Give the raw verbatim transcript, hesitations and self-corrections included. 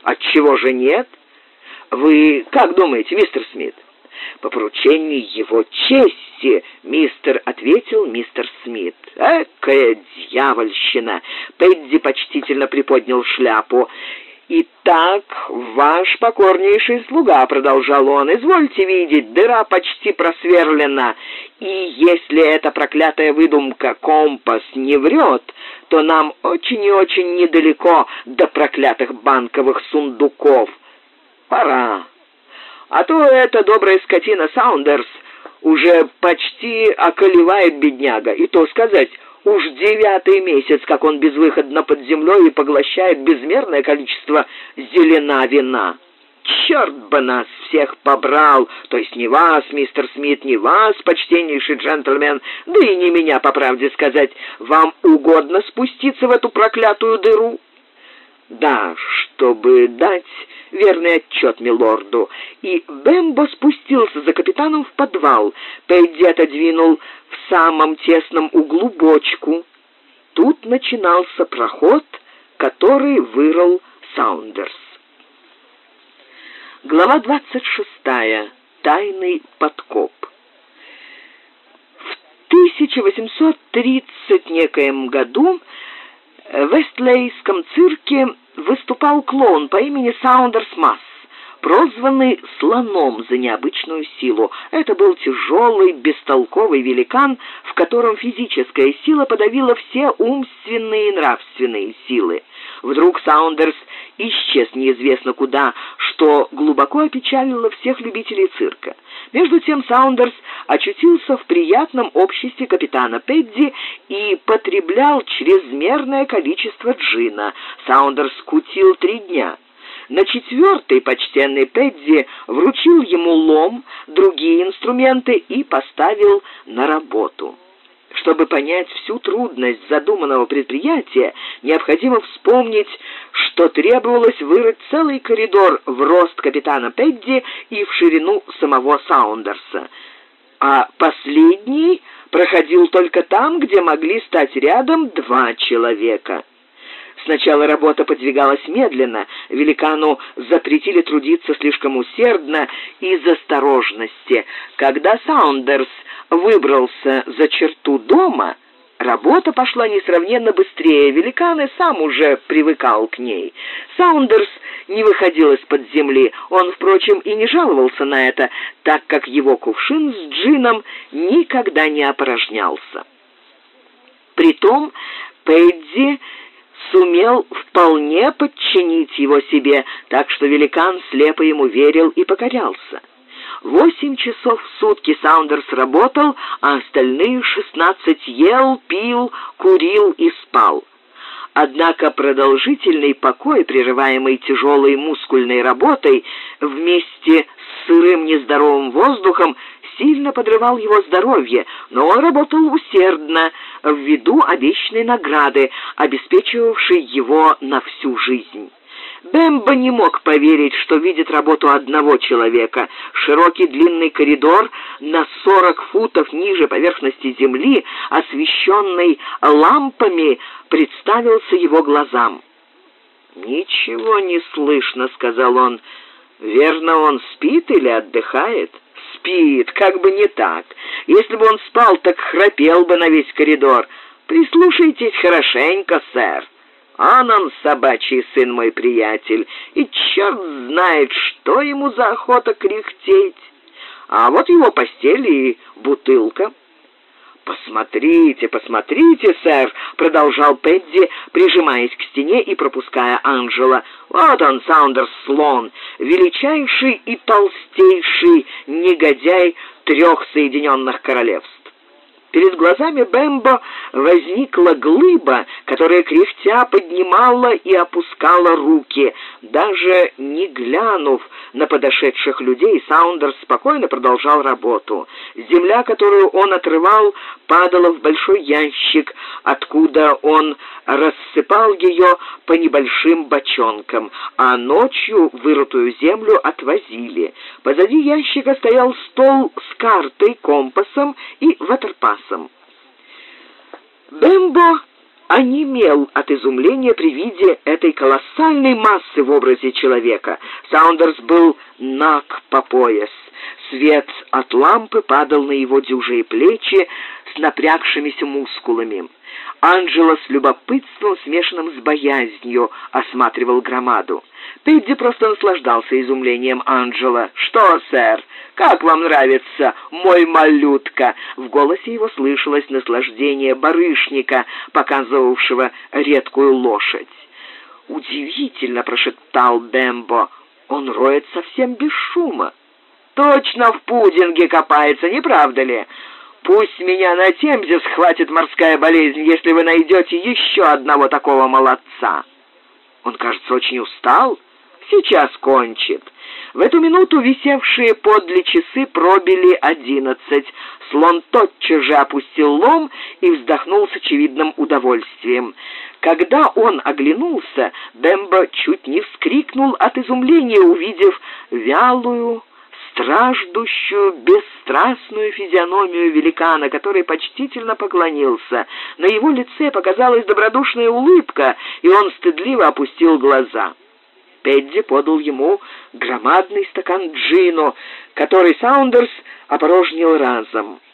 Отчего же нет? Вы как думаете, мистер Смит? По поручению его чести, мистер, ответил мистер Смит. Экая дьявольщина! Пэдди почтительно приподнял шляпу. «Итак, ваш покорнейший слуга», — продолжал он, — «извольте видеть, дыра почти просверлена, и если эта проклятая выдумка компас не врет, то нам очень и очень недалеко до проклятых банковых сундуков. Пора. А то эта добрая скотина Саундерс уже почти околевает бедняга, и то сказать, уж девятый месяц, как он безвыходно под землей и поглощает безмерное количество зелена вина. Черт бы нас всех побрал, то есть не вас, мистер Смит, не вас, почтеннейший джентльмен, да и не меня, по правде сказать. Вам угодно спуститься в эту проклятую дыру? Да, чтобы дать верный отчет милорду. И Бэмбо спустился за капитаном в подвал. Пэдди отодвинул в самом тесном углу бочку. Тут начинался проход, который вырыл Саундерс. Глава двадцать шестая. Тайный подкоп. В тысяча восемьсот тридцать некоем году в Вестлейском цирке выступал клоун по имени Саундерс Масс, прозванный «слоном» за необычную силу. Это был тяжелый, бестолковый великан, в котором физическая сила подавила все умственные и нравственные силы. Вдруг Саундерс исчез неизвестно куда, что глубоко опечалило всех любителей цирка. Между тем Саундерс очутился в приятном обществе капитана Пэдди и потреблял чрезмерное количество джина. Саундерс кутил три дня. На четвертый почтенный Пэдди вручил ему лом, другие инструменты и поставил на работу. Чтобы понять всю трудность задуманного предприятия, необходимо вспомнить, что требовалось вырыть целый коридор в рост капитана Пэдди и в ширину самого Саундерса. А последний проходил только там, где могли стать рядом два человека. Сначала работа подвигалась медленно, великану запретили трудиться слишком усердно из осторожности. Когда Саундерс выбрался за черту дома, работа пошла несравненно быстрее, великан и сам уже привыкал к ней. Саундерс не выходил из-под земли, он, впрочем, и не жаловался на это, так как его кувшин с джином никогда не опорожнялся. Притом Пэдди сумел вполне подчинить его себе, так что великан слепо ему верил и покорялся. Восемь часов в сутки Саундерс работал, а остальные шестнадцать ел, пил, курил и спал. Однако продолжительный покой, прерываемый тяжелой мускульной работой, вместе с сырым нездоровым воздухом, сильно подрывал его здоровье, но он работал усердно, ввиду обещанной награды, обеспечивавшей его на всю жизнь. Бэмбо не мог поверить, что видит работу одного человека. Широкий длинный коридор на сорок футов ниже поверхности земли, освещенный лампами, представился его глазам. «Ничего не слышно», — сказал он. «Верно, он спит или отдыхает?» «Спит, как бы не так. Если бы он спал, так храпел бы на весь коридор. Прислушайтесь хорошенько, сэр. Он он, собачий сын мой приятель, и черт знает, что ему за охота кряхтеть. А вот его постель и бутылка». «Посмотрите, посмотрите, сэр», — продолжал Пэдди, прижимаясь к стене и пропуская Анджела. «Вот он, Саундерс-слон, величайший и толстейший негодяй трех Соединенных Королевств». Перед глазами Бэмбо возникла глыба, которая кряхтя поднимала и опускала руки. Даже не глянув на подошедших людей, Саундерс спокойно продолжал работу. Земля, которую он отрывал, падала в большой ящик, откуда он рассыпал ее по небольшим бочонкам, а ночью вырытую землю отвозили. Позади ящика стоял стол с картой, компасом и ватерпасом. Бэмбо онемел от изумления при виде этой колоссальной массы в образе человека. Саундерс был наг по пояс. Свет от лампы падал на его дюжие плечи с напрягшимися мускулами. Анджело с любопытством, смешанным с боязнью, осматривал громаду. Пэдди просто наслаждался изумлением Анджело. «Что, сэр, как вам нравится мой малютка?» В голосе его слышалось наслаждение барышника, показывавшего редкую лошадь. «Удивительно!» — прошептал Бэмбо. «Он роет совсем без шума». «Точно в пудинге копается, не правда ли? Пусть меня на Темзе схватит морская болезнь, если вы найдете еще одного такого молодца». «Он, кажется, очень устал. Сейчас кончит». В эту минуту висевшие подле часы пробили одиннадцать. Слон тотчас же опустил лом и вздохнул с очевидным удовольствием. Когда он оглянулся, Бэмбо чуть не вскрикнул от изумления, увидев вялую, страждущую, бесстрастную физиономию великана, который почтительно поклонился. На его лице показалась добродушная улыбка, и он стыдливо опустил глаза. Пэдди подал ему громадный стакан джину, который Саундерс опорожнил разом.